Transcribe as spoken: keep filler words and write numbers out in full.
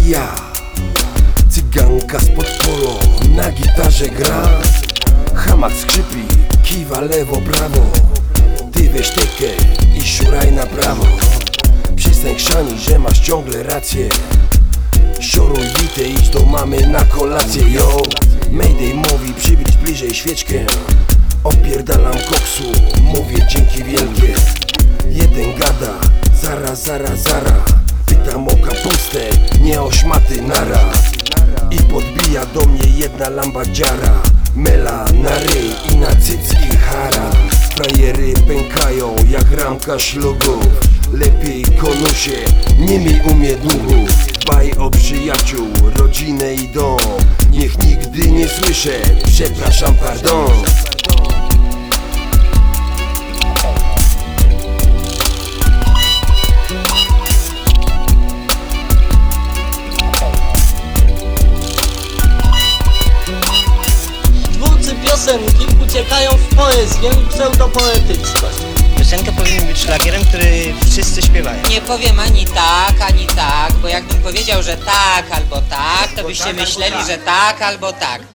ja. Cyganka spod polo na gitarze gra. Hamak skrzypi, kiwa lewo, prawo. Ty weź tekę i szuraj na prawo. Przestań chrzanić, że masz ciągle rację. Sioruj bite, idź do mamy na kolację, yo. Mayday mówi, przybliż bliżej świeczkę. Opierdalam koksu, mówię dzięki wielkie. Jeden gada, zara, zara, zara. Pytam o kapustę, nie o szmaty, nara. I podbija do mnie jedna lambadziara. Mela na ryj i na cycki hara. Frajery pękają jak ramka szlugów. Lepiej konusie, nie miej umie długów. Dbaj o przyjaciół, rodzinę i dom. Niech nigdy nie słyszę, przepraszam, pardon. Twórcy piosenki uciekają w poezję i pseudopoetyczność. Piosenka powinna być szlagierem, który wszyscy śpiewają. Nie powiem ani tak, ani tak, bo jakbym powiedział, że tak albo tak, to byście myśleli, że tak albo tak.